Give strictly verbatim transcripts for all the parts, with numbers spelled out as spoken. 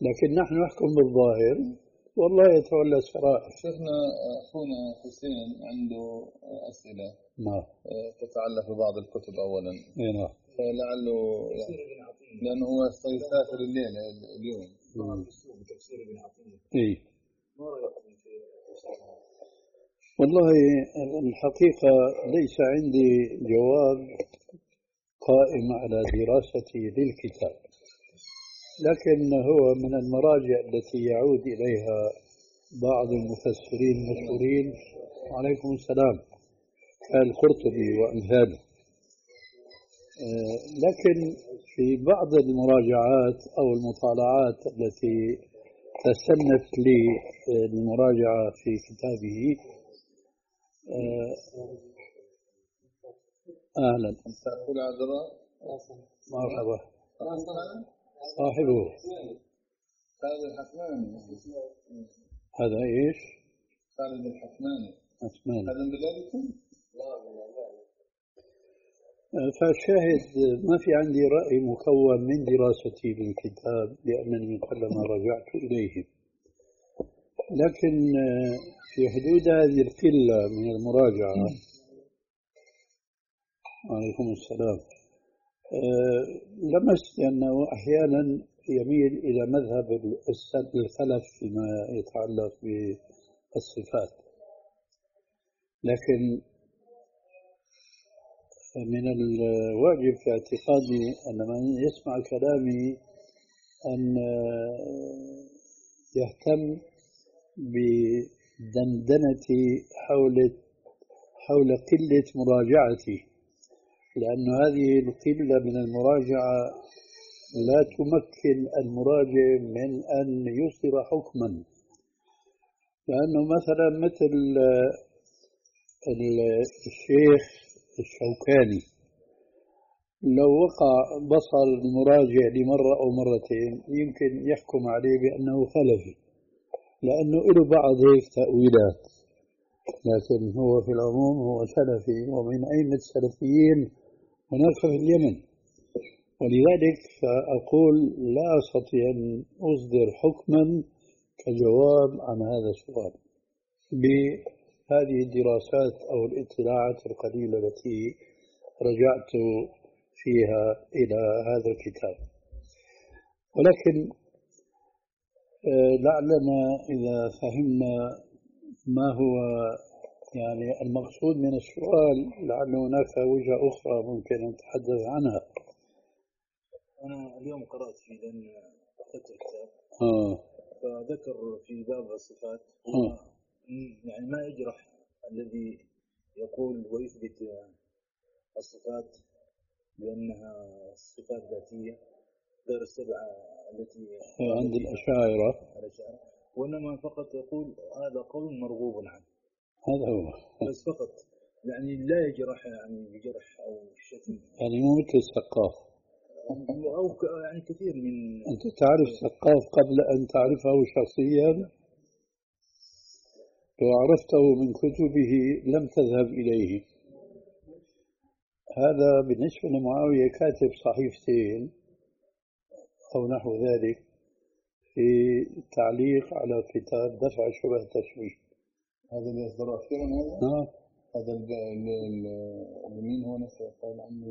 لكن نحن نحكم بالظاهر والله يتولى السرائر. شيخنا أخونا حسين عنده أسئلة نعم تتعلق ببعض الكتب أولا. نعم. لعله يعني لأنه هو سيسافر الليلة اليوم. بتفسير ابن عطية. إيه. ما رأيكم في والله الحقيقة ليس عندي جواب قائم على دراستي للكتاب، لكن هو من المراجع التي يعود إليها بعض المفسرين المشهورين عليكم السلام كالقرطبي وأمثاله. لكن في بعض المراجعات أو المطالعات التي تسنت لي المراجعة في كتابه. أهلا مرحبا صاحبه خالد الحكماني. هذا إيش؟ خالد الحكماني. حكماني هذا من بلادكم؟ فالشاهد ما في عندي رأي مكون من دراستي للكتاب لأنني قلما رجعت إليه، لكن في حدود هذه القلة من المراجعة عليكم السلام لمست أنه أحيانا يميل إلى مذهب الخلف فيما يتعلق بالصفات، لكن من الواجب في اعتقادي أن من يسمع كلامي أن يهتم بدندنتي حول حول قلة مراجعتي، لأن هذه القلة من المراجعة لا تمكن المراجع من أن يصدر حكما. لأنه مثلا مثل الشيخ الشوكاني لو وقع بصر المراجع لمرة أو مرتين يمكن يحكم عليه بأنه خلفي، لأنه له بعض هيك تأويلات، لكن هو في العموم هو سلفي ومن أئمة السلفيين هناك في اليمن. ولذلك فأقول لا أستطيع أن أصدر حكما كجواب عن هذا السؤال بهذه الدراسات أو الاطلاعات القليلة التي رجعت فيها إلى هذا الكتاب. ولكن لعلنا إذا فهمنا ما هو يعني المقصود من السؤال لعل هناك وجهة أخرى ممكن أن نتحدث عنها. أنا اليوم قرأت في لأن أخذت الكتاب آه. فذكر في باب الصفات آه. يعني ما يجرح الذي يقول ويثبت الصفات بأنها صفات ذاتية غير السبعة التي عند الأشاعرة، وإنما فقط يقول هذا قول مرغوب عنه. هذا هو بس فقط يعني لا يجرح يعني بجرح أو شتم، يعني مو مثل السقاف أو يعني كثير من. أنت تعرف السقاف قبل أن تعرفه شخصيا، لو عرفته من كتبه لم تذهب إليه. هذا بالنسبة لمعاوية كاتب صحيفتين أو نحو ذلك في تعليق على كتاب دفع شبه التشويه. هذا اللي أصدره أخيرا هذا؟ نعم. هذا المين هو نفسه قال عنه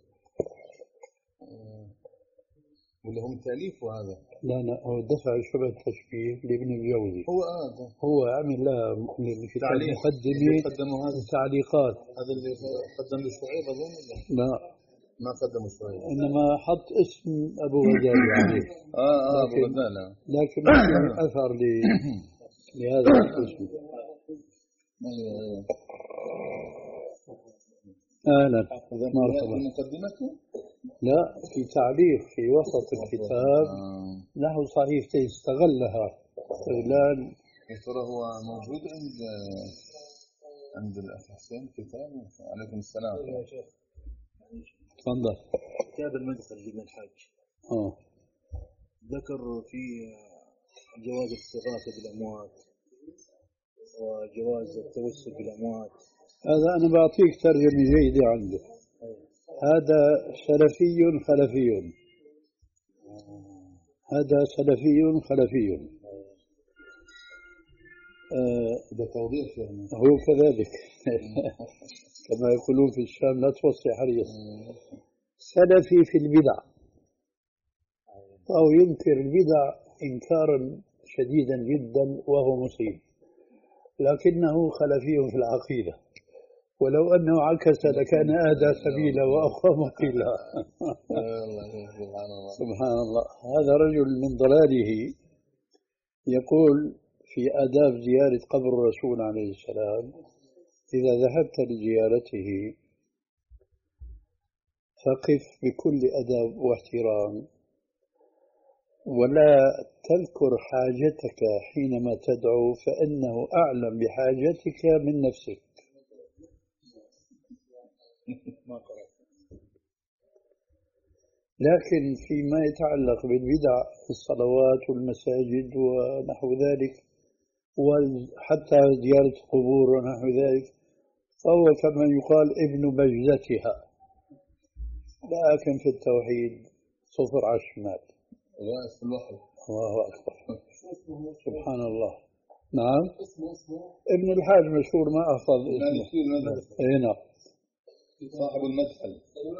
ولا هم تأليف وهذا؟ لا لا هو دفع شبه التشبيه لابن الجوزي. هو آه هو عمل لها الكتاب مقدمة تعليقات. هذا اللي قدم له شعيب أظن؟ لا ما قدم شعيب، إنما حط اسم أبو غزالي عليه. آه آه أبو غزالة، لكن ما في أثر لهذا الاسم. أهلا مرحبا. مقدمته؟ لا في تعليق في وسط الكتاب له صحيفتين استغلها استغلال. ترى هو موجود عند عند الأخ حسين كتاب. عليكم السلام. تفضل. كتاب المدخل لابن الحاج اه ذكر في جواز الاستغاثة بالأموات وجواز التوسل بالأموات. هذا أنا بعطيك ترجمة جيدة عنده. هذا سلفي خلفي. هذا سلفي خلفي. هذا توضيح يعني. هو كذلك كما يقولون في الشام لا توصي حريص. سلفي في البدع، أو ينكر البدع إنكارا شديدا جدا وهو مصيب، لكنه خلفي في العقيدة، ولو أنه عكس لكان أهدى سبيلا وأقوى مقيلا. سبحان الله. هذا رجل من ضلاله يقول في آداب زيارة قبر الرسول عليه السلام: إذا ذهبت لزيارته فقف بكل أدب واحترام، ولا تذكر حاجتك حينما تدعو، فإنه أعلم بحاجتك من نفسك. لكن فيما يتعلق بالبدع في الصلوات والمساجد ونحو ذلك، وحتى زيارة القبور ونحو ذلك، فهو كما يقال ابن بجزتها، لكن في التوحيد صفر على الشمال. الله أكبر. سبحان الله. نعم. ابن الحاج مشهور، ما أحفظ اسمه. هنا صاحب المدخل.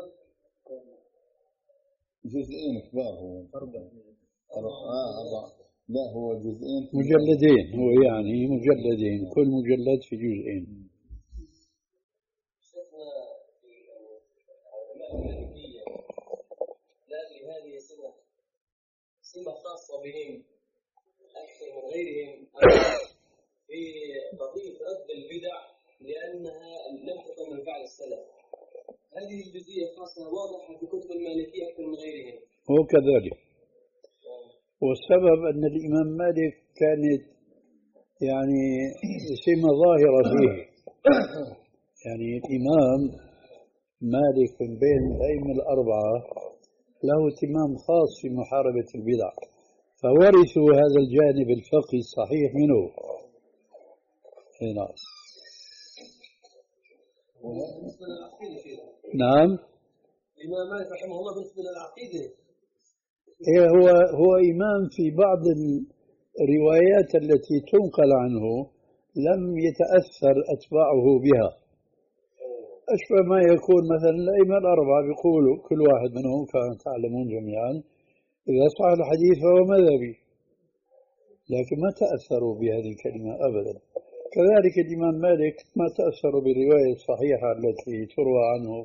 جزئين كبار هو. أربعة. آه أربعة. لا هو جزئين. مجلدين، هو يعني مجلدين، كل مجلد في جزئين. سمة خاصة بهم أكثر من غيرهم في قضية رد البدع لأنها لم تكن من فعل السلف. هذه الجزئية خاصة واضحة في كتب المالكية أكثر من غيرهم. هو كذلك. والسبب أن الإمام مالك كانت يعني سمة ظاهرة فيه. يعني الإمام مالك من بين الأئمة الأربعة له اهتمام خاص في محاربة البدع، فورثوا هذا الجانب الفقهي الصحيح منه. هنا. نعم. الإمام مالك رحمه الله بالنسبة للعقيدة إيه، هو هو إمام في بعض الروايات التي تنقل عنه لم يتأثر أتباعه بها. أشبه ما يكون مثلا الأئمة الأربعة بيقولوا كل واحد منهم كما تعلمون جميعا إذا صح الحديث فهو مذهبي، لكن ما تأثروا بهذه الكلمة أبدا. كذلك الإمام مالك ما تأثروا بالرواية الصحيحة التي تروى عنه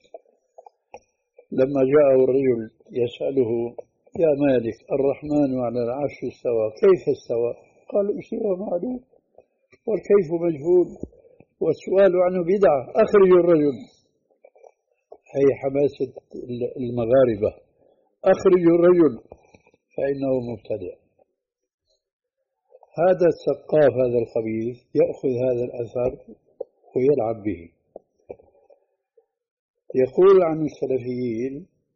لما جاءه الرجل يسأله: يا مالك، الرحمن على العرش استوى، كيف استوى؟ قال: استوى معلوم والكيف مجهول والسؤال عنه بدعة، أخرج الرجل. هي حماسة المغاربة: أخرج الرجل فإنه مبتدع. هذا الثقاف هذا الخبيث يأخذ هذا الأثر ويلعب به. يقول عن السلفيين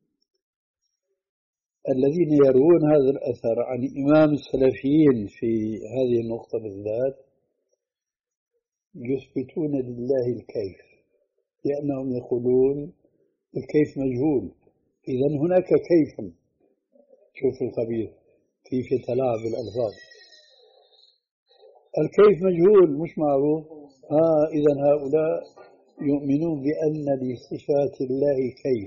الذين يروون هذا الأثر عن إمام السلفيين في هذه النقطة بالذات: يثبتون لله الكيف، لأنهم يقولون الكيف مجهول، إذن هناك كيف. شوف الخبيث كيف يتلاعب بالألفاظ. الكيف مجهول مش معروف. آه إذن هؤلاء يؤمنون بأن لصفات الله كيف.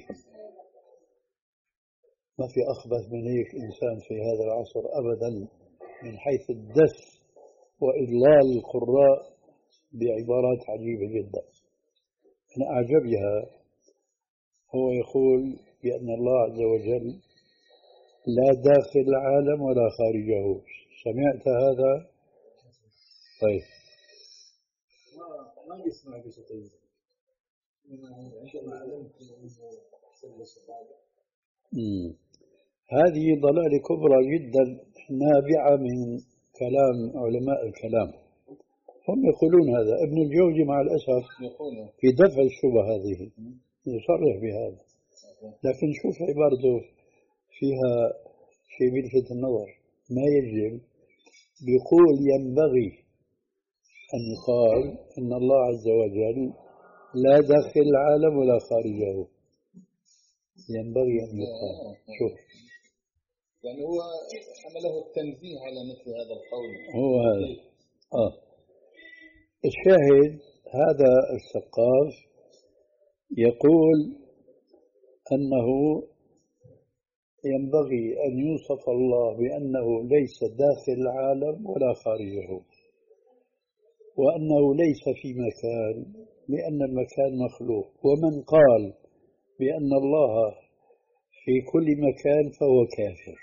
ما في أخبث من هيك إنسان في هذا العصر أبدا من حيث الدس وإضلال القراء بعبارات عجيبة جدا. من أعجبها هو يقول بأن الله عز وجل لا داخل العالم ولا خارجه. سمعت هذا؟ طيب. ما يسمع بشيء. عندما علمت هذه ضلالة كبرى جدا نابعة من كلام علماء الكلام. هم يقولون هذا. ابن الجوزي مع الأسف في دفع الشبهة هذه يصرح بهذا، لكن شوف عبارته فيها شيء بيلفت النظر. ما يجب بيقول ينبغي أن يقال إن الله عز وجل لا داخل العالم ولا خارجه. ينبغي أن يقال. شوف يعني هو حمله التنزيه على مثل هذا القول. هو هذا. آه. الشاهد هذا السقاف يقول أنه ينبغي أن يوصف الله بأنه ليس داخل العالم ولا خارجه، وأنه ليس في مكان لأن المكان مخلوق. ومن قال بأن الله في كل مكان فهو كافر.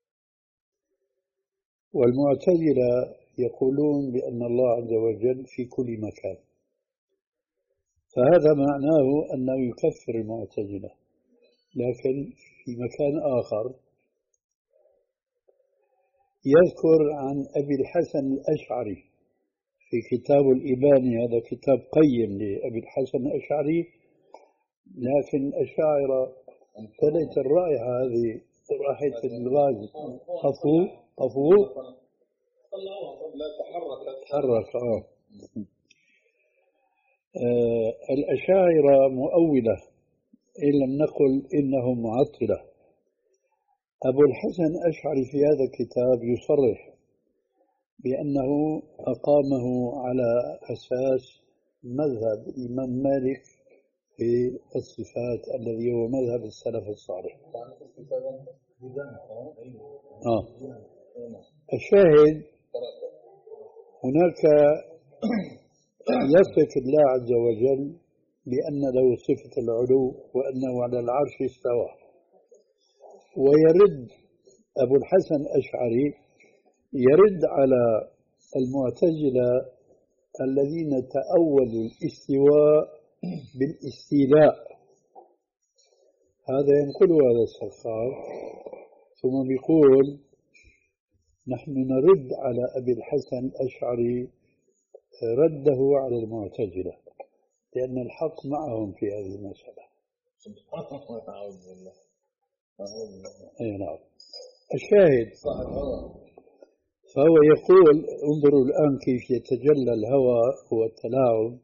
والمعتزلة يقولون بأن الله عز وجل في كل مكان، فهذا معناه أنه يكفر المعتزلة. لكن في مكان آخر يذكر عن أبي الحسن الأشعري في كتاب الإبانة، هذا كتاب قيم لأبي الحسن الأشعري، لكن الأشاعرة ابتدت الرائحة هذه، رائحة الغاز، طفو طفو لا تحرك تحرك. آه. آه الأشاعرة مؤولة إن لم نقل إنهم معطلة. أبو الحسن الأشعري في هذا الكتاب يصرح بأنه أقامه على أساس مذهب الإمام مالك في الصفات الذي هو مذهب السلف الصالح. آه. الشاهد هناك يصف الله عز وجل بأن له صفة العلو وأنه على العرش استوى، ويرد أبو الحسن الأشعري يرد على المعتزلة الذين تأولوا الاستواء بالاستيلاء. هذا ينقل هذا السخاف ثم يقول نحن نرد على أبي الحسن الأشعري رده على المعتزلة لأن الحق معهم في هذه المسألة. أي نعم. الشاهد فهو يقول انظروا الآن كيف يتجلى الهوى والتلاعب.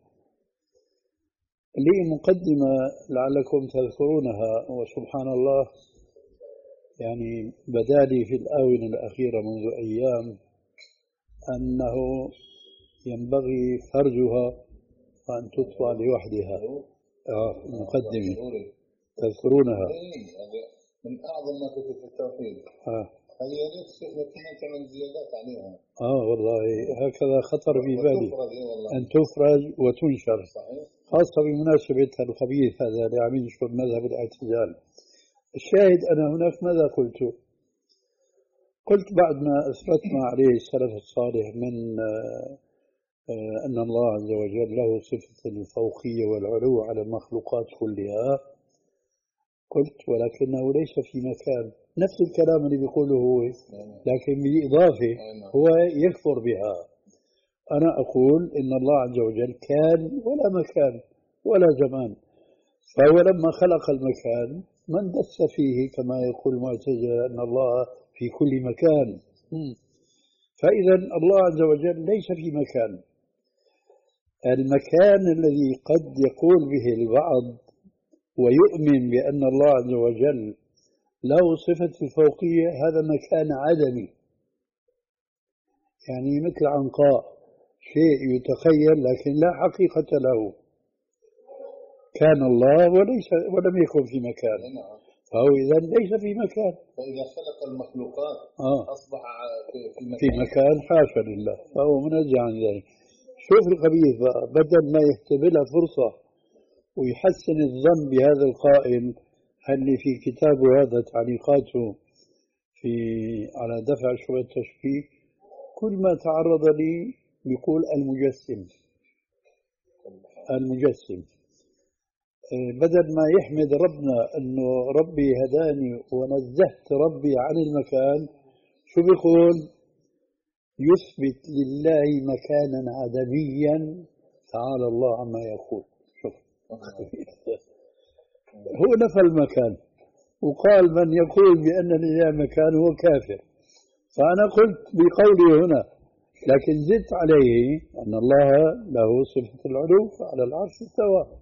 لي مقدمة لعلكم تذكرونها، وسبحان الله يعني بدالي في الآونة الأخيرة منذ أيام أنه ينبغي فرجها وأن تطبع لوحدها. آه مقدمة تذكرونها من أعظم ما كتب في التوحيد. آه. هذه يا شيخ لكن تعمل زيادات عليها. آه والله هكذا خطر في بالي أن تفرج وتنشر. صحيح. خاصة بمناسبة الخبيث هذا اللي عم ينشر مذهب الاعتزال. الشاهد أنا هناك ماذا قلت؟ قلت بعد ما أثبت ما عليه السلف الصالح من أن الله عز وجل له صفة الفوقية والعلو على المخلوقات كلها، قلت ولكنه ليس في مكان، نفس الكلام اللي بيقوله هو لكن بإضافة هو يكفر بها. أنا أقول إن الله عز وجل كان ولا مكان ولا زمان، فهو لما خلق المكان ما اندس فيه كما يقول المعتزلة أن الله في كل مكان. فإذا الله عز وجل ليس في مكان. المكان الذي قد يقول به البعض ويؤمن بأن الله عز وجل له صفة الفوقية هذا مكان عدمي، يعني مثل عنقاء، شيء يتخيل لكن لا حقيقة له. كان الله وليس ولم يكن في مكان، فهو إذا ليس في مكان. فإذا خلق المخلوقات آه. أصبح في مكان, في مكان حاشا لله، فهو منزه عن ذلك. شوف الخبيث بقى بدل ما يحتبلها فرصة ويحسن الظن بهذا القائل اللي في كتابه هذا تعليقاته في على دفع شبهة التشبيه، كل ما تعرض لي بيقول المجسم المجسم بدل ما يحمد ربنا أنه ربي هداني ونزهت ربي عن المكان، شو بيقول؟ يثبت لله مكانا عدميا تعالى الله عما يقول. شوف هو نفى المكان وقال من يقول بأن لله مكان هو كافر. فأنا قلت بقولي هنا لكن زدت عليه أن الله له صفة العلو على العرش استوى.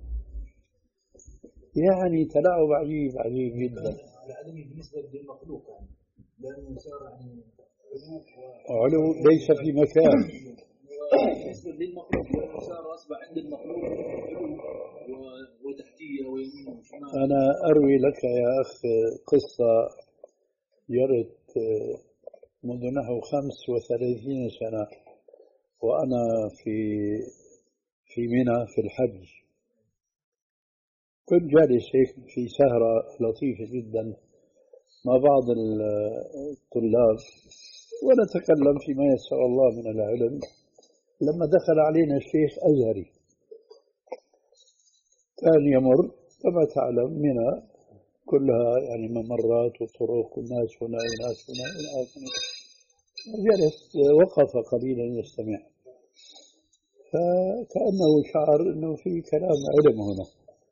يعني تلاعب عجيب عجيب جدا. العدمي بالنسبة للمخلوق يعني لأنه صار يعني علو ليس في مكان. بالنسبة للمخلوق لأنه صار أصبح عند المخلوق علو وتحتية ويمين وشمال. أنا أروي لك يا أخ قصة جرت منذ نحو خمس وثلاثين سنة وأنا في في منى في الحج. كنت جالس هيك في سهرة لطيفة جدا مع بعض الطلاب ونتكلم فيما يسر الله من العلم، لما دخل علينا الشيخ أزهري كان يمر كما تعلم منى كلها يعني ممرات وطرق والناس هنا وناس هنا وناس هنا. جلس وقف قليلا يستمع، فكأنه شعر أنه في كلام علم هنا،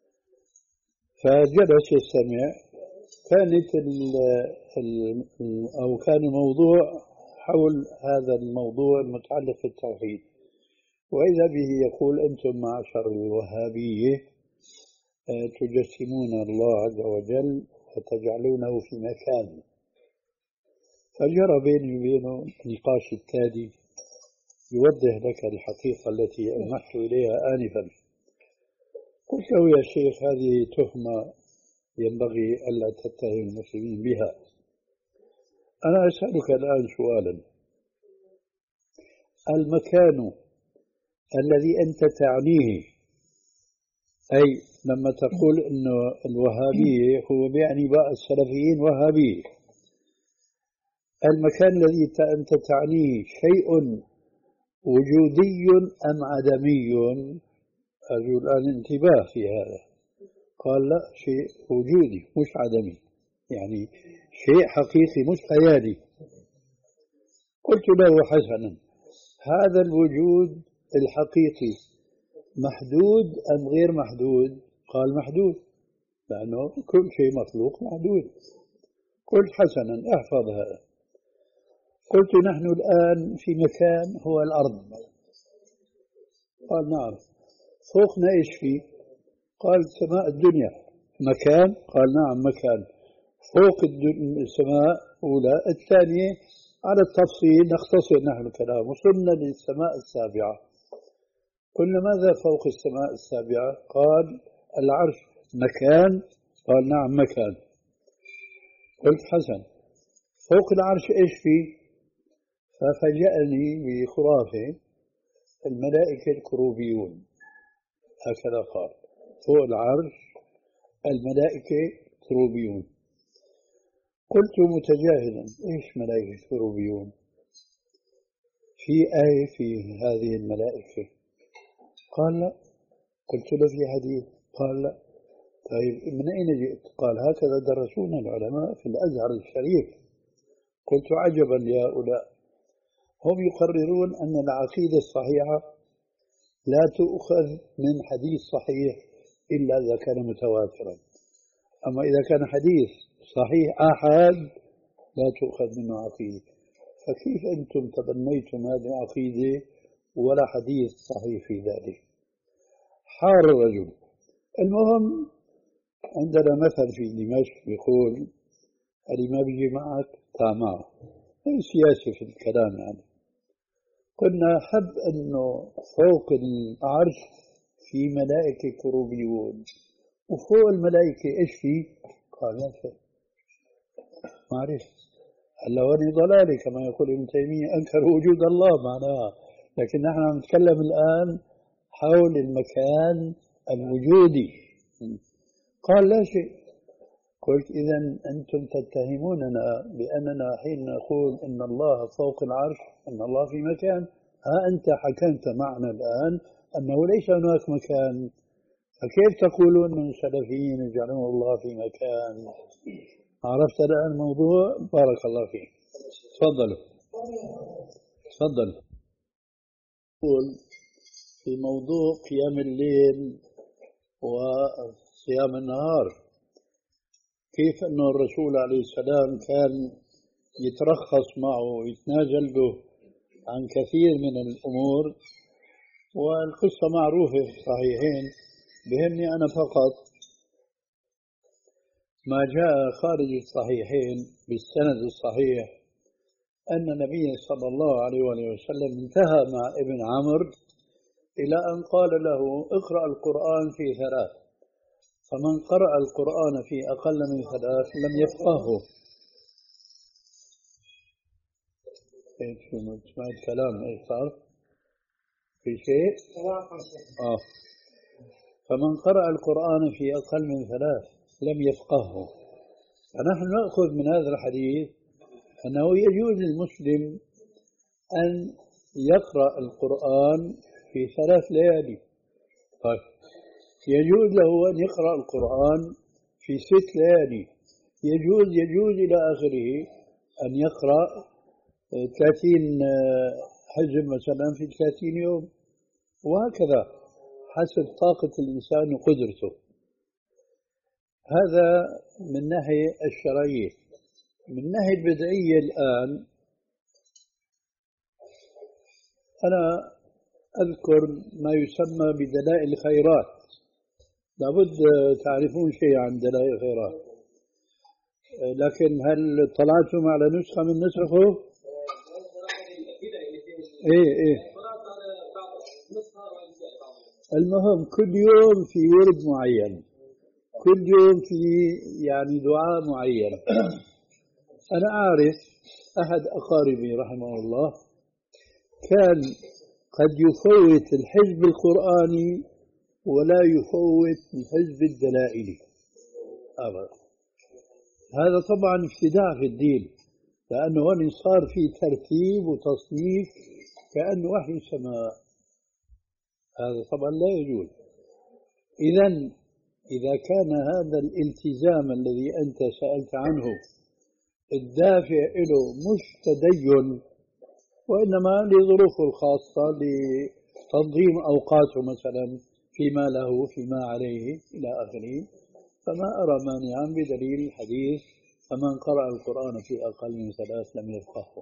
فجلس يستمع. كانت ال ال أو كان الموضوع حول هذا الموضوع المتعلق بالتوحيد، وإذا به يقول أنتم معشر الوهابية تجسمون الله عز وجل وتجعلونه في مكان. فجرى بيني وبينه نقاش التالي يوضح لك الحقيقة التي ألمحت إليها آنفا. قلت له يا شيخ هذه تهمة ينبغي ألا تتهم المسلمين بها. أنا أسألك الآن سؤالا، المكان الذي أنت تعنيه، أي لما تقول أن الوهابية هو بيعني بقى السلفيين وهابية، المكان الذي أنت تعنيه شيء وجودي أم عدمي؟ أرجو الآن انتباه في هذا. قال لا، شيء وجودي مش عدمي، يعني شيء حقيقي مش خيالي. قلت له حسنا، هذا الوجود الحقيقي محدود أم غير محدود؟ قال محدود، لأنه كل شيء مخلوق محدود. قلت حسنا احفظ هذا. قلت نحن الآن في مكان هو الأرض. قال نعم. فوقنا إيش فيه؟ قال سماء الدنيا. مكان؟ قال نعم مكان. فوق السماء الأولى، الثانية على التفصيل نختصر نحن الكلام. وصلنا للسماء السابعة. قلنا ماذا فوق السماء السابعة؟ قال العرش. مكان؟ قال نعم مكان. قلت حسن، فوق العرش إيش فيه؟ ففاجأني بخرافة، الملائكة الكروبيون، هكذا قال. فوق العرش الملائكة كروبيون. قلت متجاهلا إيش ملائكة كروبيون؟ في آية في هذه الملائكة؟ قال لا. قلت له في حديث؟ قال لا. طيب من أين جئت؟ قال هكذا درسونا العلماء في الأزهر الشريف. قلت عجبا لهؤلاء، هم يقررون أن العقيدة الصحيحة لا تؤخذ من حديث صحيح إلا إذا كان متواترا، أما إذا كان حديث صحيح آحاد لا تؤخذ منه عقيدة. فكيف أنتم تبنيتم هذه العقيدة ولا حديث صحيح في ذلك؟ حار الرجل. المهم عندنا مثل في دمشق يقول اللي ما بيجي معك تعال معه. هي سياسة في الكلام يعني. قلنا حب أنه فوق العرش في ملائكة كروبيون، وفوق الملائكة إيش في؟ قال ما في، ما عرفت. هلا وني ضلالي كما يقول ابن تيمية، أنكر وجود الله معناها، لكن نحن عم نتكلم الآن حول المكان الوجودي. قال لا شيء. قلت إذا أنتم تتهموننا بأننا حين نقول إن الله فوق العرش أن الله في مكان، ها أنت حكمت معنا الآن أنه ليس هناك مكان، فكيف تقولون من السلفيين يجعلون الله في مكان؟ عرفت الآن الموضوع؟ بارك الله فيك. تفضلوا تفضلوا. نقول في موضوع قيام الليل وصيام النهار، كيف أن الرسول عليه السلام كان يترخص معه ويتنازل به عن كثير من الأمور، والقصة معروفة في الصحيحين. بهمني أنا فقط ما جاء خارج الصحيحين بالسند الصحيح أن النبي صلى الله عليه وسلم انتهى مع ابن عمرو إلى أن قال له اقرأ القرآن في ثلاث، فمن قرأ القرآن في أقل من ثلاث لم يفقهه. شو اسمع الكلام ايش صار؟ في شيء؟ آه. فمن قرأ القرآن في أقل من ثلاث لم يفقهه. فنحن نأخذ من هذا الحديث أنه يجوز للمسلم أن يقرأ القرآن في ثلاث ليالي. طيب يجوز له أن يقرأ القرآن في ست ليالي، يجوز يجوز إلى آخره أن يقرأ ثلاثين حزب مثلا في ثلاثين يوم، وهكذا حسب طاقة الإنسان وقدرته. هذا من ناحية الشرعية. من ناحية البدعية الآن أنا أذكر ما يسمى بدلائل الخيرات. لابد تعرفون شيء عن دلائل الخيرات، لكن هل طلعتم على نسخة من نسخه؟ إيه إيه. المهم كل يوم في ورد معين، كل يوم في يعني دعاء معين. أنا أعرف أحد أقاربي رحمه الله كان قد يفوت الحزب القرآني ولا يفوت الحزب الدلائلي أبدا. هذا طبعا ابتداع في الدين، لأنه هون صار في ترتيب وتصنيف كأنه وحي سماء. هذا طبعا لا يجوز. إذن إذا كان هذا الالتزام الذي أنت سألت عنه الدافع له مش تدين وإنما لظروفه الخاصة لتنظيم أوقاته مثلا فيما له فيما عليه إلى آخره، فما أرى مانعا بدليل الحديث فمن قرأ القرآن في أقل من ثلاث لم يفقهه.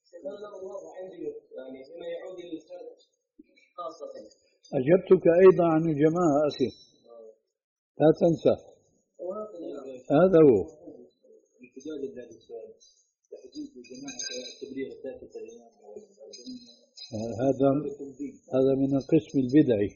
أجبتك أيضا عن الجماعة أخي، لا تنسى هذا هو. هذا هذا من القسم البدعي.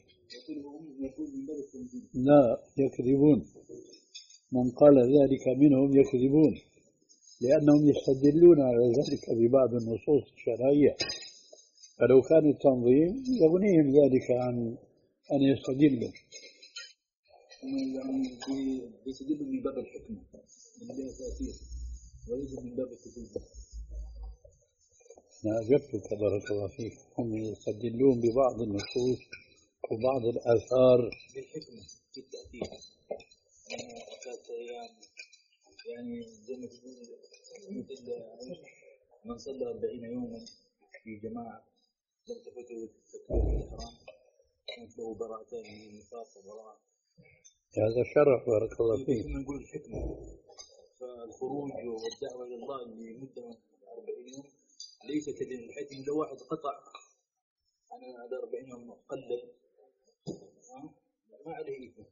لا يكذبون، من قال ذلك منهم يكذبون، لأنهم يستدلون على ذلك ببعض النصوص الشرعية، فلو كان التنظيم يغنيهم ذلك عن أن يستدلوا. يستدلوا من باب الحكمة من باب التأثير وليس من باب التدلل. أنا أجبتك بارك الله فيك، هم يستدلون ببعض النصوص وبعض الآثار بالحكمة في التأثير. يعني زي ما تقول مثل من صلى أربعين يوما في جماعة لم تفته تكبيرة الإحرام كانت له براءتان من النفاق وبراءة. هذا شرع بارك الله فيك. نقول الحكمة، فالخروج والدعوة إلى الله لمدة أربعين يوم ليس كدليل الحكم. لو واحد قطع أنا هذا أربعين يوم قلل ما عليه إثم.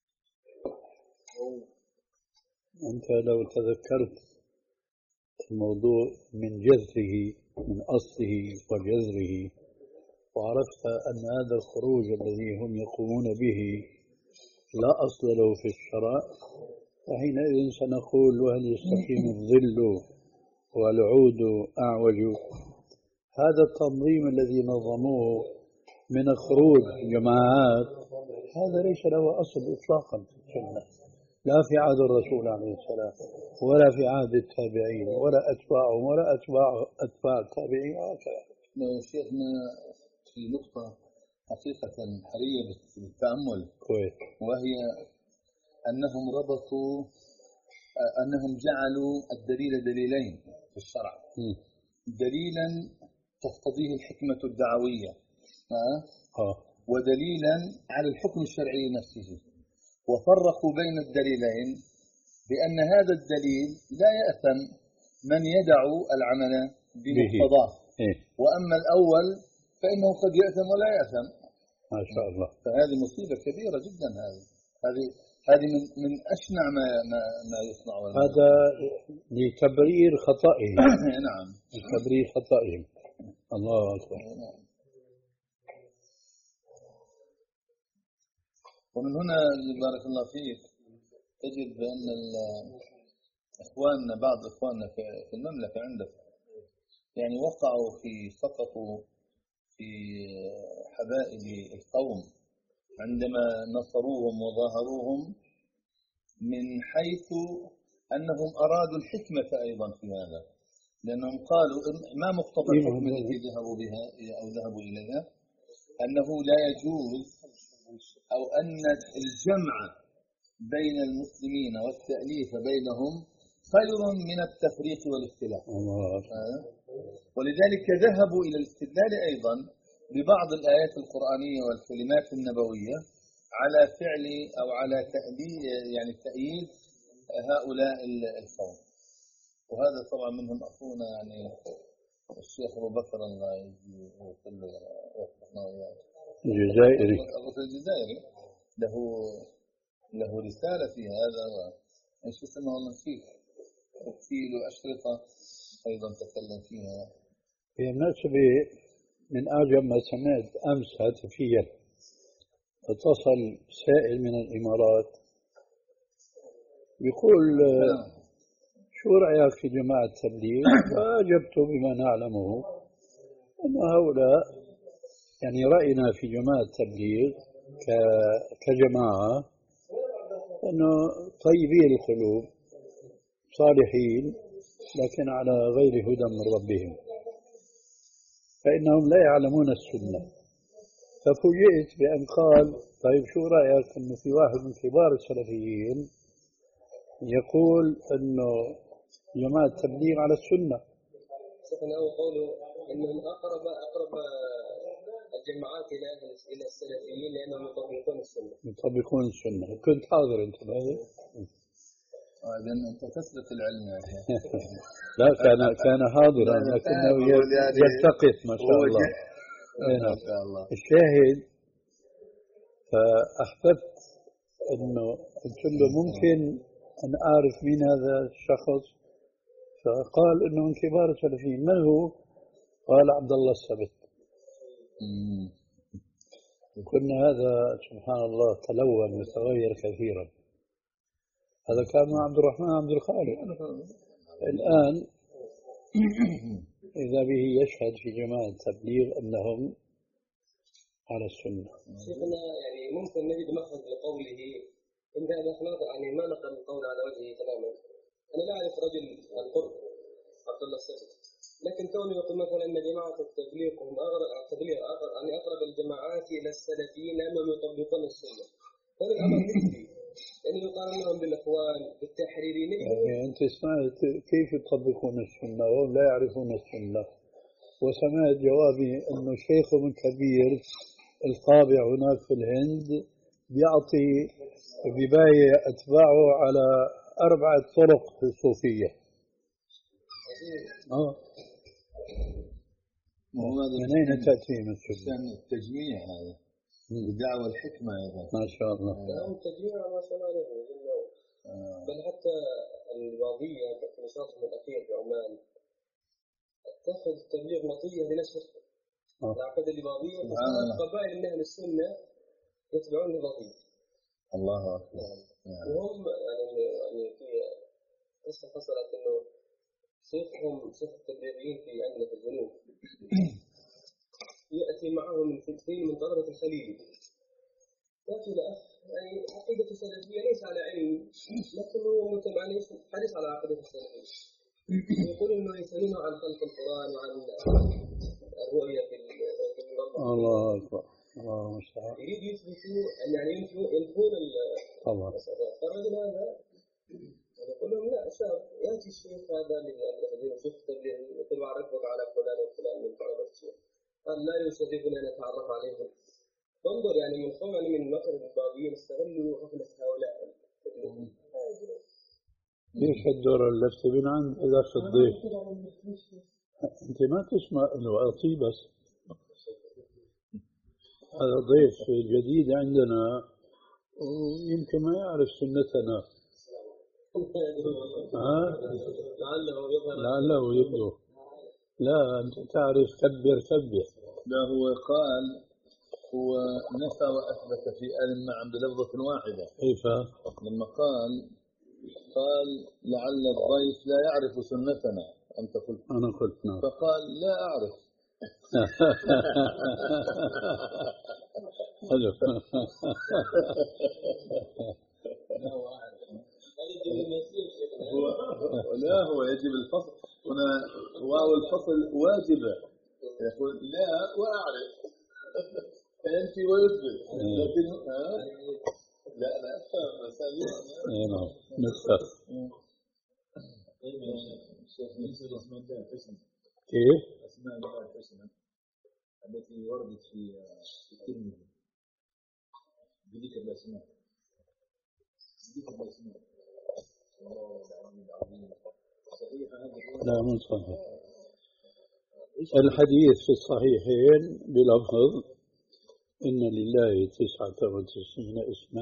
أنت لو تذكرت الموضوع من جذره من أصله وجذره وعرفت أن هذا الخروج الذي هم يقومون به لا أصل له في الشرع، فحينئذ سنقول وهل يستقيم الظل والعود أعوج. هذا التنظيم الذي نظموه من خروج جماعات هذا ليس له أصل إطلاقا في السنة، لا في عهد الرسول عليه السلام ولا في عهد التابعين ولا أتباعهم ولا أتباع أتباع التابعين وهكذا. شيخنا في نقطة حقيقة حرية بالتأمل، كويس، وهي أنهم ربطوا أنهم جعلوا الدليل دليلين في الشرع، م. دليلا تقتضيه الحكمة الدعوية آه. ودليلا على الحكم الشرعي نفسه، وفرقوا بين الدليلين بأن هذا الدليل لا يأثم من يدعو العمل بمقتضاه، إيه؟ وأما الأول فإنه قد يأثم ولا يأثم. ما شاء الله. فهذه مصيبة كبيرة جدا. هذه هذه هذه من من أشنع ما ما, ما يصنع. هذا لتبرير خطئهم. نعم، لتبرير خطئهم. الله أكبر. ومن هنا بارك الله فيك تجد بأن إخواننا بعض إخواننا في المملكة عندك يعني وقعوا في سقطوا في حبائل القوم عندما نصروهم وظاهروهم، من حيث أنهم أرادوا الحكمة أيضا في هذا، لأنهم قالوا ما مقتضى الحكمة التي ذهبوا بها أو ذهبوا إليها، أنه لا يجوز أو أن الجمع بين المسلمين والتأليف بينهم خير من التفريق والاختلاف. ولذلك ذهبوا إلى الاستدلال أيضا ببعض الآيات القرآنية والكلمات النبوية على فعل أو على تأييد يعني تأييد هؤلاء القوم. وهذا طبعا منهم أخونا يعني الشيخ أبو بكر الله يجزيه وفقنا وإياه الجزائري الجزائري له له رسالة في هذا، وإيش اسمه الله نسيت، تفصيل وأشرطة أيضا تكلم فيها. بالنسبة من أعجب ما سمعت أمس هاتفيا، اتصل سائل من الإمارات يقول شو رأيك في جماعة التبليغ؟ فأجبت بما نعلمه أن هؤلاء يعني رأينا في جماعة التبليغ كجماعة أنه طيبي القلوب صالحين لكن على غير هدى من ربهم، فإنهم لا يعلمون السنة. ففوجئت بأن قال طيب شو رأيك أنه في واحد من كبار السلفيين يقول أنه جماعة التبليغ على السنة. شيخنا هو قوله أنهم أقرب أقرب الجماعات إلى إلى السلفيين لأنهم يطبقون السنة. يطبقون السنة. كنت حاضر أنت بهذا؟ إذا أنت تسلك العلم يا شيخ. لا كان كان حاضرا لكنه يلتقط ما شاء الله. ما شاء الله. الشاهد فأحببت أنه قلت له ممكن أن أعرف مين هذا الشخص، فقال أنه من كبار السلفيين. من هو؟ قال عبد الله السبت. قلنا هذا سبحان الله تلون وتغير كثيرا. هذا كان مع عبد الرحمن عبد الخالق. الآن إذا به يشهد في جماعة التبليغ أنهم على السنة. شيخنا يعني ممكن نجد مخرج لقوله إن هذا يعني ما نقل القول على وجهه تماما. أنا لا أعرف رجل القرب عبد الله السبت، لكن كونه يقول مثلا أن جماعة التبليغ هم أغرب التبليغ يعني أقرب الجماعات إلى السلفيين لأنهم يطبقون السنة. هذا الأمر نسبي، يعني يقارنهم بالإخوان بالتحريرين. يعني أنت سمعت كيف يطبقون السنة وهم لا يعرفون السنة، وسمعت جوابي أنه شيخ كبير القابع هناك في الهند بيعطي بباية أتباعه على أربعة طرق في الصوفية. آه. من أين تأتي من السنة؟ التجميع هذا بدعوى الحكمة أيضا. ما شاء الله. نعم التجميع ما شاء الله عليه. بل حتى الوضعية في نشاطهم الأخير في عمان تأخذ التبليغ مطية لنشر العقيدة الإباضية، وصارت قبائل من أهل السنة يتبعون الإباضية. الله أكبر. وهم يعني يعني في قصة حصلت إنه شيخهم شيخ التبليغيين في عندنا في الجنوب يأتي معهم من فلسطين من طلبة الخليل، يأتي الأخ يعني عقيدة السلفية ليس على علم لكنه متبع حريص على عقيدة السلفية، يقول إنه يسألونه عن خلق القرآن وعن الرؤية في الله أكبر. الله المستعان. يريد يثبتوا يعني ينفون طبعا. فالرجل هذا يقول لهم لا شاب يأتي الشيخ هذا الذي يشوف تبليغ يقول أعرفك على فلان وفلان من طلبة الشيخ، قال لا يستطيعون أن يتعرف عليهم. فانظر يعني من قوم من مكر البابيين استغلوا غفلة هؤلاء. ليش الدور اللفت من عند ذاك الضيف؟ أنت ما تسمع له أعطي بس. هذا ضيف جديد عندنا ويمكن ما يعرف سنتنا. ها؟ لعله يظهر لعله يبدو. لا أنت تعرف كبر كبر. لا هو قال هو نفى وأثبت في آل النعم بلفظة واحدة. كيف؟ لما قال قال لعل الضيف لا يعرف سنتنا أنت قلت. أنا قلت نعم. فقال لا أعرف. حلو. هو لا هو يجب الفصل هنا واو الفصل واجبة يقول لا وأعرف أنت ويثبت لكن لا لا أفهم مسألة. نعم نسخة. كيف؟ أسماء الله الحسنى التي وردت في الترمذي بذكر الأسماء بذكر الأسماء الله العظيم صحيحة هذه؟ لا مو صحيح. الحديث في الصحيحين بلفظ إن لله تسعة وتسعين اسما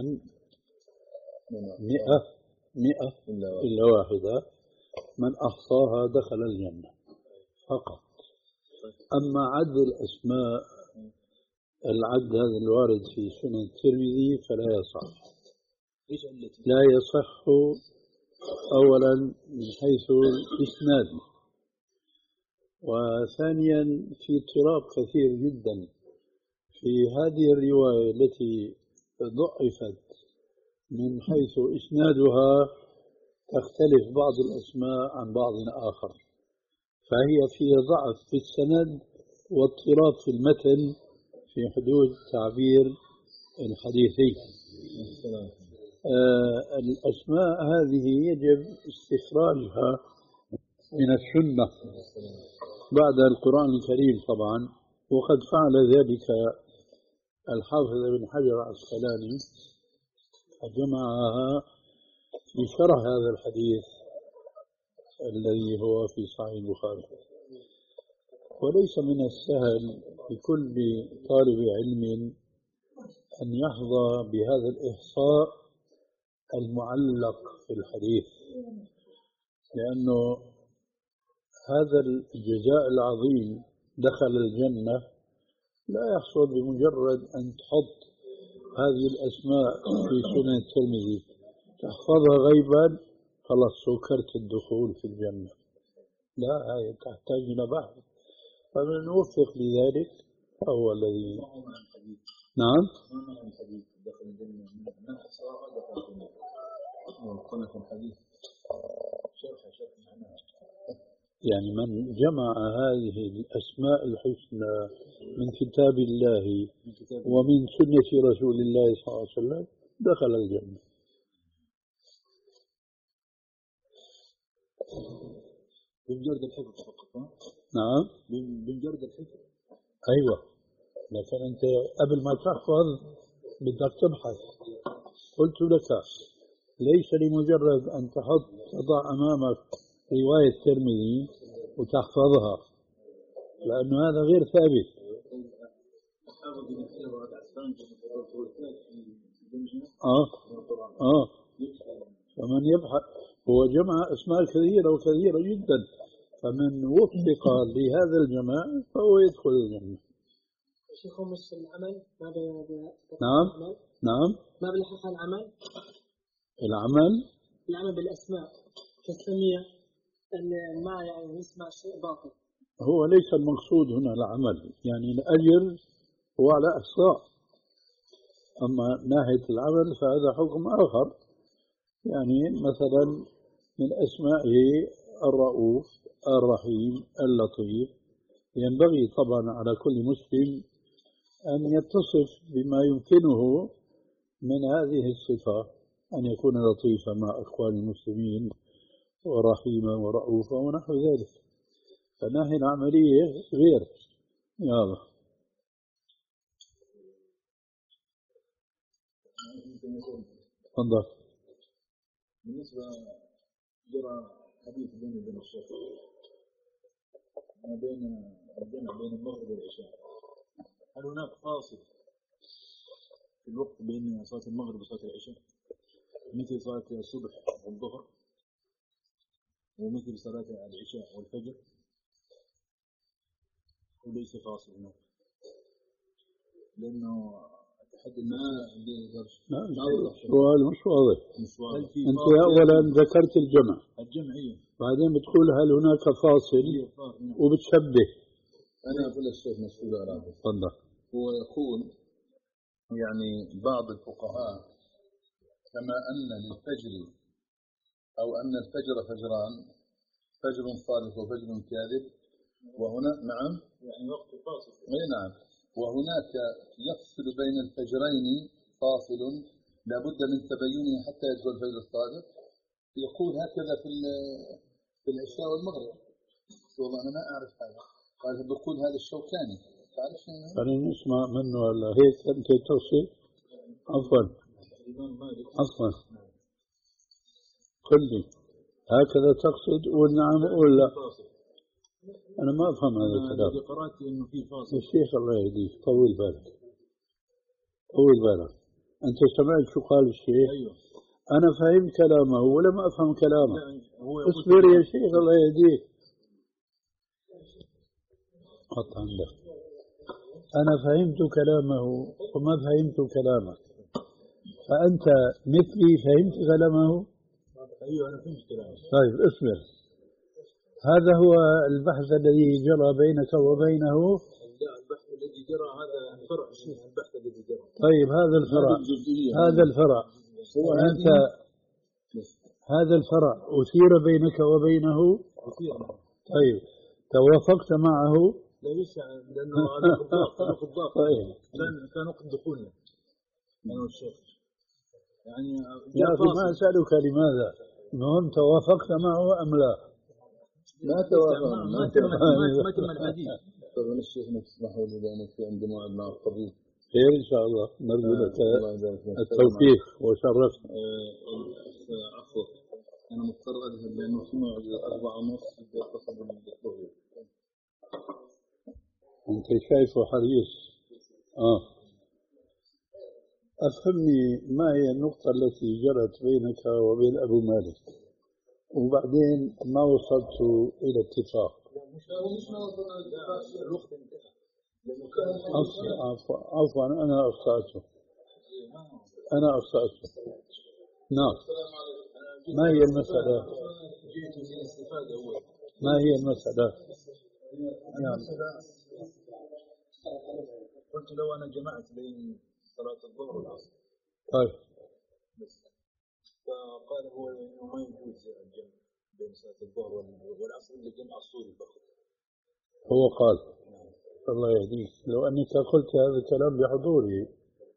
مئة مئة إلا واحدة من أحصاها دخل الجنة فقط. أما عد الأسماء العد هذا الوارد في سنن الترمذي فلا يصح. لا يصح أولا من حيث الإسناد، وثانيا في اضطراب كثير جدا في هذه الرواية التي ضعفت من حيث إسنادها تختلف بعض الأسماء عن بعض آخر، فهي فيها ضعف في السند واضطراب في المتن في حدود تعبير الحديثي. آه الأسماء هذه يجب استخراجها من السنة بعد القرآن الكريم طبعا، وقد فعل ذلك الحافظ ابن حجر العسقلاني فجمعها في شرح هذا الحديث الذي هو في صحيح البخاري. وليس من السهل لكل طالب علم أن يحظى بهذا الإحصاء المعلق في الحديث، لأنه هذا الجزاء العظيم دخل الجنة لا يحصل بمجرد أن تحط هذه الأسماء في سنن الترمذي تحفظها غيبا خلاص سكرت الدخول في الجنة. لا، هي تحتاج إلى بحث، فمن وفق لذلك هو الذي نعم دخل الجنة من أحصاها دخل الجنة وقنف الحديث شرح شرح معناها يعني من جمع هذه الأسماء الحسنى من كتاب الله ومن سنة رسول الله صلى الله عليه وسلم دخل الجنة. بمجرد الحفظ فقط. نعم بمجرد الحفظ. أيوة، لكن أنت قبل ما تحفظ بدك تبحث. قلت لك ليس لمجرد أن تحط تضع أمامك رواية الترمذي وتحفظها، لأنه هذا غير ثابت. آه آه فمن يبحث هو جمع أسماء كثيرة وكثيرة جدا، فمن وفق لهذا الجماع فهو يدخل الجنة. شيخ مش العمل ما بي... نعم نعم ما بيلحقها العمل العمل العمل بالأسماء كالسمية اللي ما يعني يسمع شيء باطل. هو ليس المقصود هنا العمل، يعني الأجر هو على إحصاء، أما ناحية العمل فهذا حكم آخر. يعني مثلا من أسمائه الرؤوف الرحيم اللطيف، ينبغي طبعا على كل مسلم أن يتصف بما يمكنه من هذه الصفة، أن يكون لطيفا مع أخوان المسلمين ورحيما ورؤوفا ونحو ذلك. فالناحية العملية غير. يلا تفضل. بالنسبة جرى حديث بيني وبين الشيخ ما بين الجمع بين المغرب والعشاء، هل هناك فاصل في الوقت بين صلاة المغرب وصلاة العشاء مثل صلاة الصبح والظهر ومثل صلاة العشاء والفجر وليس فاصل هناك لأنه أتحدث ما السؤال مش واضح. أنت أولا ذكرت الجمع الجمعية بعدين بتقول هل هناك فاصل وبتشبه. أنا أقول الشيخ مسؤول أراده تفضل. هو يقول يعني بعض الفقهاء كما أن للفجر أو أن الفجر فجران فجر صادق وفجر كاذب وهنا نعم يعني وقت فاصل أي نعم وهناك يفصل بين الفجرين فاصل لا بد من تبينه حتى يدخل الفجر الصادق. يقول هكذا في في العشاء والمغرب. والله أنا ما أعرف هذا. قال بقول هذا الشوكاني تعرف شنو؟ خلينا نسمع منه ولا هيك أنت توصي. عفوا عفوا قل لي هكذا تقصد والنعم ولا أنا ما أفهم هذا الكلام. أنا قرأت إنه في فاصل. الشيخ الله يهديك طول بالك طول بالك. أنت سمعت شو قال الشيخ؟ أيوه. أنا فهمت كلامه ولا ما أفهم كلامه. اصبر يا شيخ الله يهديك. قط عندك. أنا فهمت كلامه وما فهمت كلامك فأنت مثلي فهمت كلامه. أيوه أنا فهمت كلامه. طيب اصبر. هذا هو البحث الذي جرى بينك وبينه. لا البحث الذي جرى هذا فرع شيء البحث الذي جرى. طيب هذا الفرع هذا الفرع أنت هذا الفرع أثير بينك وبينه. أثير. طيب توافقت معه. لا ليس لأنه هذا نقطة ضغط طيب كان كان وقت دخولنا أنا والشيخ يعني يا أخي ما أسألك لماذا المهم توافقت معه أم لا. ما توافق ما تم ما تم الحديث. طبعا الشيخ تسمحوا لي لأنه في عندي موعد مع الطبيب. خير إن شاء الله نرجو لك التوفيق وشرفت. عفوا أنا مضطر أذهب لأنه في موعد أربعة ونص يتصل بالطبيب. أنت شايفه حريص. آه أفهمني ما هي النقطة التي جرت بينك وبين أبو مالك وبعدين ما وصلت إلى اتفاق. عفوا عفوا أنا أخطأت أنا أخطأت. نعم ما هي المسألة؟ ما هي المسألة؟ نعم قلت لو أنا جمعت بين صلاة الظهر والعصر. طيب فقال هو إنه ما يجوز الجمع بين صلاة الظهر والعصر إلا جمع الصوري فقط. هو قال الله يهديك لو أنك قلت هذا الكلام بحضوري.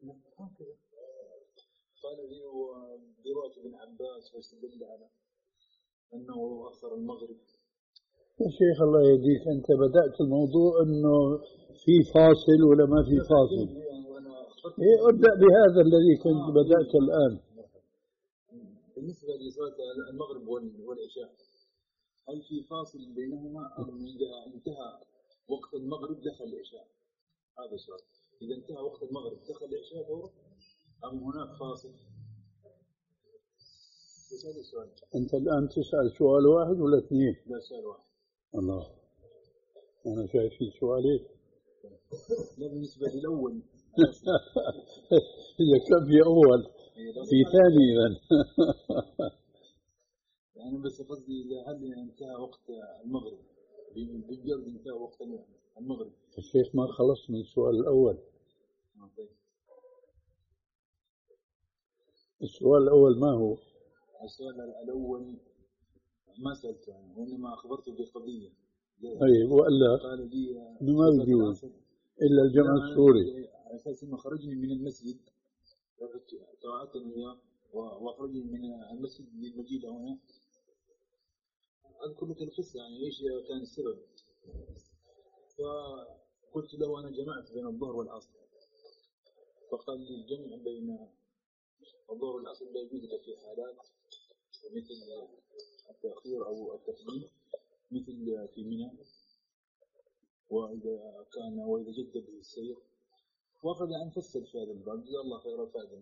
قال لي برواية ابن عباس واستدل على أنه أخر المغرب. يا شيخ الله يهديك أنت بدأت الموضوع أنه في فاصل ولا ما في فاصل. إيه ابدأ بهذا الذي كنت بدأت الآن. بالنسبة لصلاة المغرب والعشاء هل في فاصل بينهما أم إذا انتهى وقت المغرب دخل العشاء؟ هذا السؤال. إذا انتهى وقت المغرب دخل العشاء فورا أم هناك فاصل؟ هذا السؤال. أنت الآن تسأل سؤال واحد ولا اثنين؟ لا سؤال واحد. الله أنا شايف في سؤالين. لا بالنسبة للأول هي كم في أول في ثاني إذن. يعني بس قصدي هل انتهى وقت المغرب بمجرد انتهى وقت المغرب. الشيخ ما خلص من السؤال الأول. السؤال الأول ما هو؟ السؤال الأول ما سألته يعني وإنما أخبرته بقضية. طيب وإلا قال لي ما يجوز إلا الجمع السوري. على أساس إنه خرجني من المسجد قرأتني إياه وأخرجني من المسجد للمجيد هنا. أذكر لك القصة يعني إيش كان السبب. فقلت له أنا جمعت بين الظهر والعصر فقال لي الجمع بين الظهر والعصر لا يجوز إلا في حالات مثل التأخير أو التقديم مثل في منى وإذا كان وإذا جد به السير واخذ عن فسر في هذا الباب، جزاه الله خير وفاده.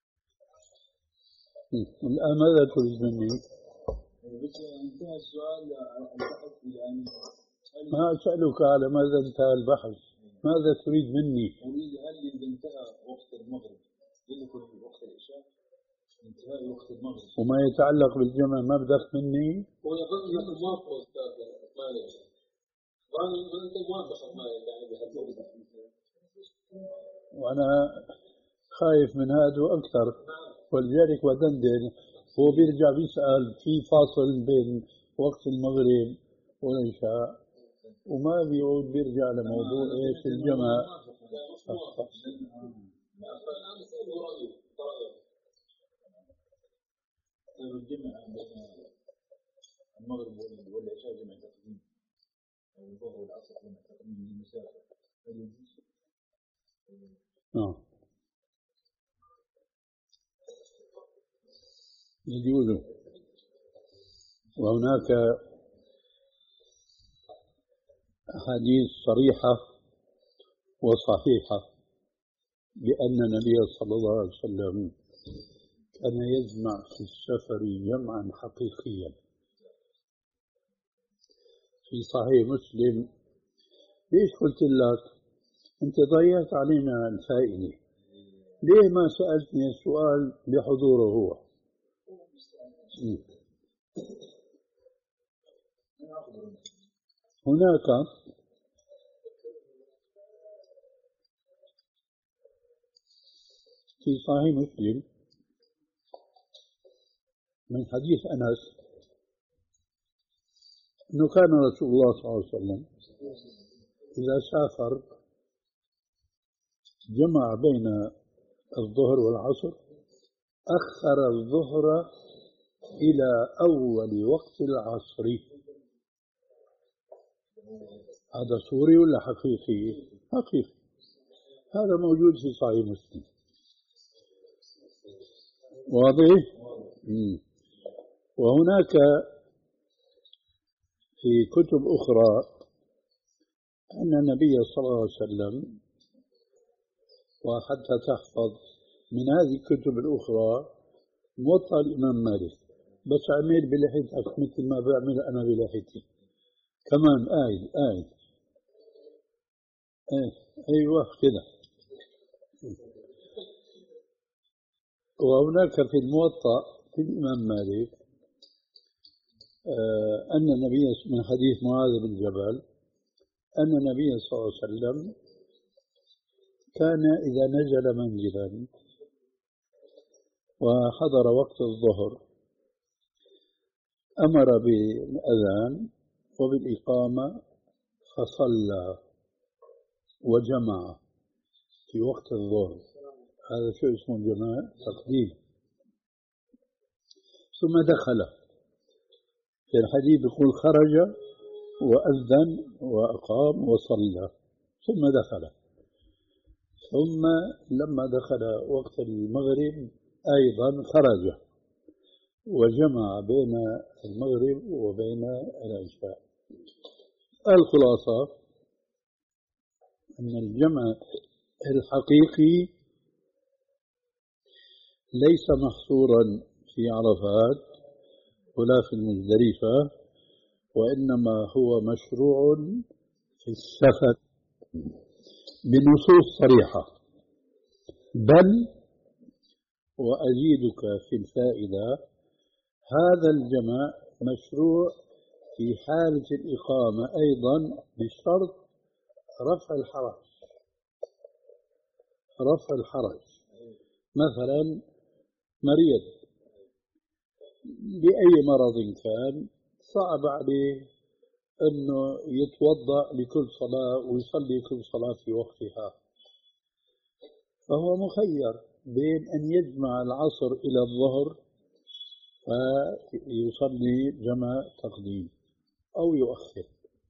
الآن ماذا تريد مني؟ بس انتهى السؤال البحث يعني. ما أسألك على ماذا انتهى البحث، ماذا تريد مني؟ أريد هل إذا انتهى وقت المغرب يدخل وقت العشاء؟ انتهاء وقت المغرب وما يتعلق بالجمع ما بدك مني؟ هو يظن أنه موافق أستاذ مالك، وأنت موافق مالك يعني بحسب. وأنا خايف من هذا وأكثر، ولذلك بدندن. هو بيرجع بيسأل في فاصل بين وقت المغرب والعشاء وما بيعود بيرجع لموضوع ايش الجمع. الجمع المغرب والعشاء جمع تقديم، أو الظهر والعصر جمع تقديم للمسافر. نعم يجوز. وهناك أحاديث صريحة وصحيحة بأن النبي صلى الله عليه وسلم كان يجمع في السفر جمعا حقيقيا. في صحيح مسلم. ليش قلت لك أنت ضيعت علينا الفائدة؟ ليه ما سألتني السؤال بحضوره هو؟ هناك في صحيح مسلم من حديث أنس أنه كان رسول الله صلى الله عليه وسلم إذا سافر جمع بين الظهر والعصر، أخر الظهر إلى أول وقت العصر. هذا سوري ولا حقيقي؟ حقيقي. هذا موجود في صحيح مسلم. واضح؟ مم. وهناك في كتب أخرى أن النبي صلى الله عليه وسلم، وحتى تحفظ من هذه الكتب الأخرى موطأ الإمام مالك، بس عمل بلحيتك مثل ما بعمل أنا بلحيتي كمان. آية آية آية أيوة كده. وهناك في الموطأ في الإمام مالك آه أن النبي من حديث معاذ بن جبل أن النبي صلى الله عليه وسلم كان إذا نزل منزلا وحضر وقت الظهر أمر بالأذان وبالإقامة فصلى وجمع في وقت الظهر. هذا شو اسمه الجماع؟ تقديم. ثم دخل في الحديث يقول خرج وأذن وأقام وصلى ثم دخل. ثم لما دخل وقت المغرب أيضا خرج وجمع بين المغرب وبين العشاء. الخلاصة أن الجمع الحقيقي ليس محصورا في عرفات ولا في المزدلفة، وإنما هو مشروع في السفر بنصوص صريحة. بل وأزيدك في الفائدة، هذا الجمع مشروع في حالة الإقامة أيضا بشرط رفع الحرج. رفع الحرج مثلا مريض بأي مرض كان صعب عليه أنه يتوضأ لكل صلاة ويصلي كل صلاة في وقتها، فهو مخير بين أن يجمع العصر إلى الظهر فيصلي جمع تقديم أو يؤخر.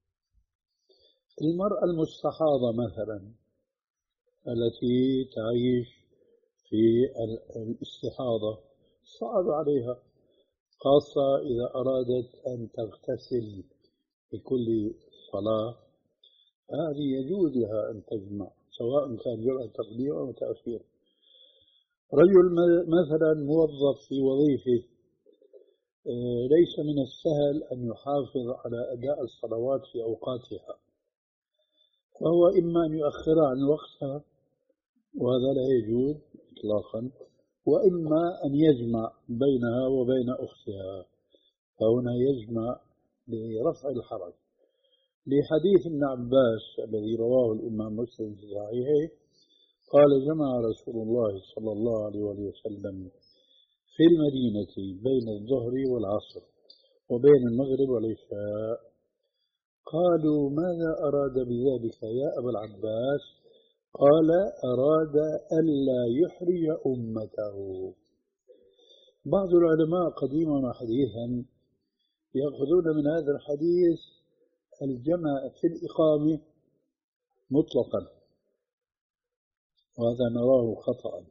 المرأة المستحاضة مثلا التي تعيش في الاستحاضة صعب عليها، خاصة إذا أرادت أن تغتسل في كل صلاة، هذه يجوز لها أن تجمع سواء كان جمع تقديم أو تأخير. رجل مثلا موظف في وظيفة ليس من السهل أن يحافظ على أداء الصلوات في أوقاتها، فهو إما أن يؤخرها عن وقتها وهذا لا يجوز إطلاقا، وإما أن يجمع بينها وبين أختها، فهنا يجمع لرفع الحرج. لحديث ابن عباس الذي رواه الإمام مسلم في صحيحه قال: جمع رسول الله صلى الله عليه وسلم في المدينة بين الظهر والعصر وبين المغرب والعشاء. قالوا: ماذا أراد بذلك يا أبا العباس؟ قال: أراد ألا يحرج أمته. بعض العلماء قديما وحديثا يأخذون من هذا الحديث الجمع في الإقامة مطلقا، وهذا نراه خطأ.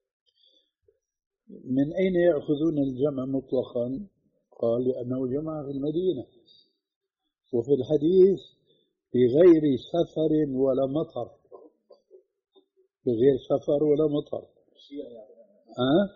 من أين يأخذون الجمع مطلقا؟ قال: لأنه جمع في المدينة، وفي الحديث بغير سفر ولا مطر، بغير سفر ولا مطر. آه؟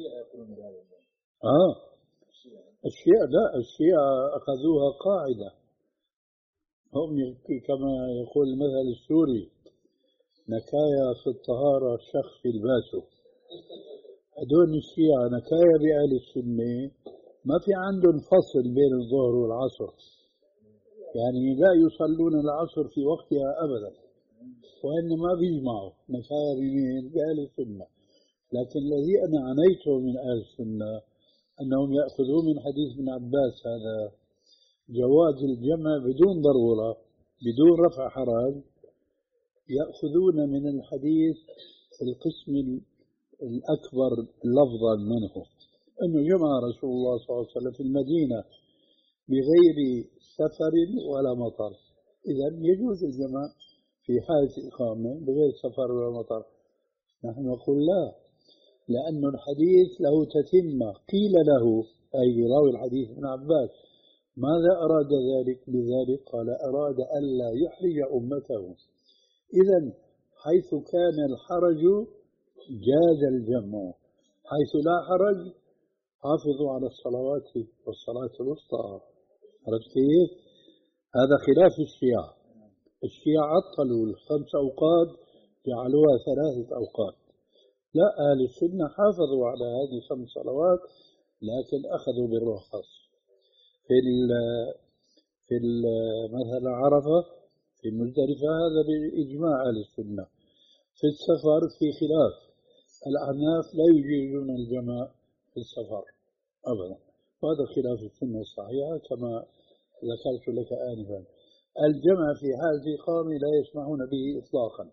آه الشيعة لا، الشيعة أخذوها قاعدة، هم كما يقول المثل السوري: نكايا في الطهارة شخ في الباسو. هدول الشيعة نكايا بأهل السنة ما في عندهم فصل بين الظهر والعصر، يعني لا يصلون العصر في وقتها أبدا، وإنما بيجمعوا نكايا بمين؟ بأهل السنة. لكن الذي أنا عنيته من أهل السنة أنهم يأخذون من حديث ابن عباس هذا جواز الجمع بدون ضرورة بدون رفع حرج، يأخذون من الحديث القسم الأكبر لفظا منه، أنه جمع رسول الله صلى الله عليه وسلم في المدينة بغير سفر ولا مطر، إذن يجوز الجمع في حالة إقامة بغير سفر ولا مطر. نحن نقول لا، لأن الحديث له تتمة. قيل له أي راوي الحديث ابن عباس: ماذا أراد ذلك بذلك؟ قال: أراد ألا يحرج أمته. إذن حيث كان الحرج جاز الجمع، حيث لا حرج حافظوا على الصلوات والصلاة الوسطى. عرفت كيف؟ هذا خلاف الشيعة. الشيعة عطلوا الخمس أوقات جعلوها ثلاثة أوقات. لا، أهل السنة حافظوا على هذه الخمس صلوات لكن أخذوا بالرخص. في ال في ال مثلا عرفة في مزدلفة هذا بإجماع أهل السنة. في السفر في خلاف، الأحناف لا يجيزون الجمع في السفر أبدا، وهذا خلاف السنة الصحيحة كما ذكرت لك آنفا. الجمع في حال الإقامة لا يسمحون به إطلاقا.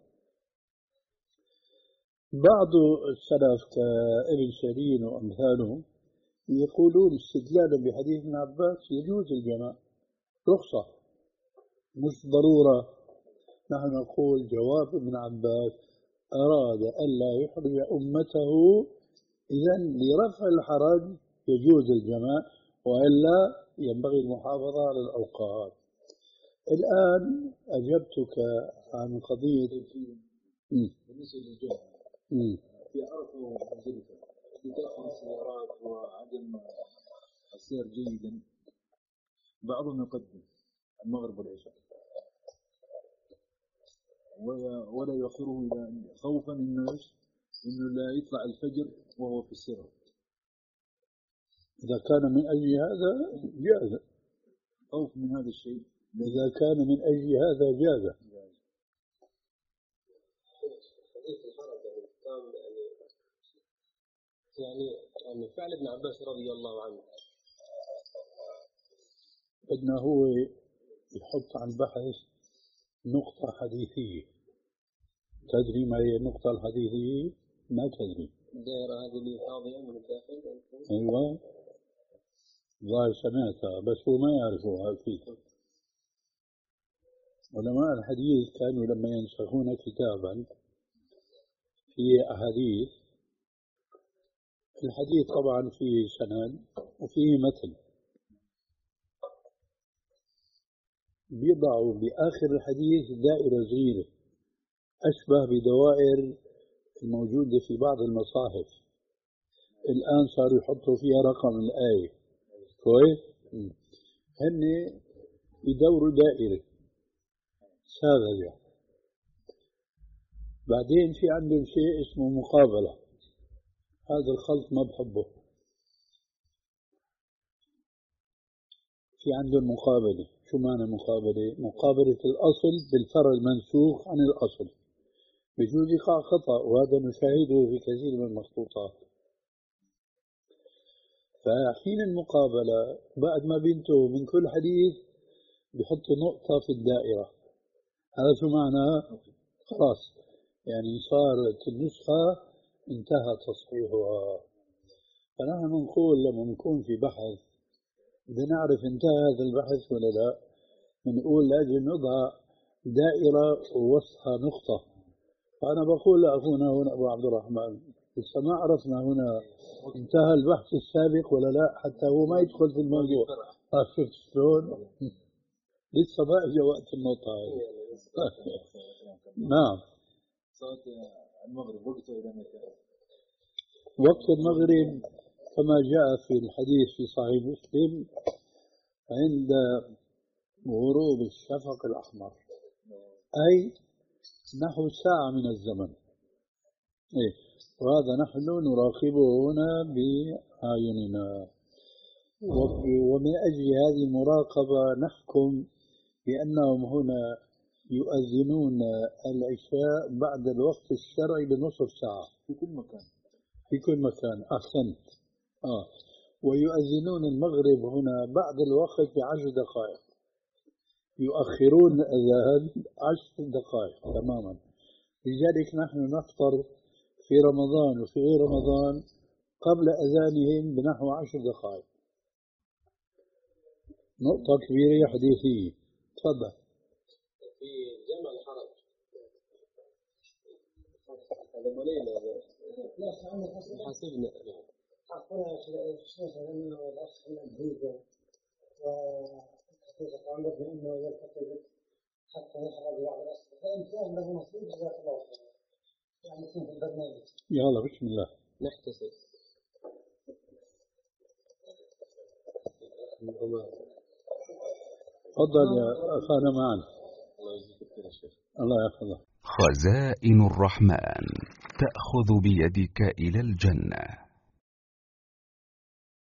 بعض السلف كابن سيرين وأمثالهم يقولون استدلالا بحديث ابن عباس يجوز الجمع رخصة مش ضرورة. نحن نقول جواب ابن عباس: أراد ألا يحرج أمته، إذن لرفع الحرج يجوز الجمع، وإلا ينبغي المحافظة على الأوقات. الآن أجبتك عن قضية بالنسبة للجمع في عرفة ومزدلفة بتأخر السيارات وعدم السير جيدا، بعضهم يقدم المغرب والعشاء ولا يؤخره إلى خوفا إنه إنه لا يطلع الفجر وهو في السر. إذا كان من أجل هذا جاز، خوف من هذا الشيء. إذا كان من أجل هذا جاز. يعني يعني فعل ابن عباس رضي الله عنه بدنا هو يحط عن بحث نقطة حديثية. تدري ما هي النقطة الحديثية؟ ما تدري. الدائرة هذه اللي فاضية من الداخل. أيوة ظاهر سمعتها بس هو ما يعرفها أكيد. علماء الحديث كانوا لما ينسخون كتابا فيه أحاديث، الحديث طبعا فيه سند وفيه متن، بيضعوا بآخر الحديث دائرة صغيرة أشبه بدوائر الموجودة في بعض المصاحف. الآن صاروا يحطوا فيها رقم الآية. كويس؟ هن يدوروا دائرة ساذجة. بعدين في عندهم شيء اسمه مقابلة. هذا الخلط ما بحبه. في عندهم مقابلة. شو معنى مقابلة؟ مقابلة الأصل بالفرع المنسوخ عن الأصل. بجوز يقع خطأ، وهذا نشاهده في كثير من المخطوطات. فحين المقابلة بعد ما بينتهوا من كل حديث بيحطوا نقطة في الدائرة. هذا شو معناه؟ خلاص يعني صارت النسخة انتهى تصحيحها. فنحن نقول لما نكون في بحث بدنا نعرف انتهى هذا البحث ولا لا، بنقول لازم نضع دائرة ووسطها نقطة. فأنا بقول لأخونا هنا أبو عبد الرحمن لسه ما عرفنا هنا انتهى البحث السابق ولا لا، حتى هو ما يدخل في الموضوع. شفت شلون؟ لسه ما اجى وقت النقطة هاي. نعم. صلاة المغرب وقته إلى متى؟ وقت المغرب كما جاء في الحديث في صحيح مسلم عند غروب الشفق الأحمر، أي نحو ساعة من الزمن. إيه؟ وهذا نحن نراقبه هنا بأعيننا، ومن أجل هذه المراقبة نحكم بأنهم هنا يؤذنون العشاء بعد الوقت الشرعي بنصف ساعة في كل مكان. في كل مكان. أحسنت. آه. ويؤذنون المغرب هنا بعد الوقت بعشر دقائق، يؤخرون الأذان عشر دقائق تماما. لذلك نحن نفطر في رمضان وفي غير رمضان قبل أذانهم بنحو عشر دقائق. نقطة كبيرة حديثية. تفضل. في جمع الحرج لما ليلة حاسبنا أخونا الشيخ أنه الأخ من الهيجة وحقيقة عمدنا أنه يلتقي بك حتى يحرج بعض الأسئلة، فإن كان له نصيب جزاك الله خير يعني يكون في البرنامج. يلا بسم الله نحتسب. تفضل يا أخانا معنا. الله يحفظك. خزائن الرحمن تأخذ بيدك إلى الجنة.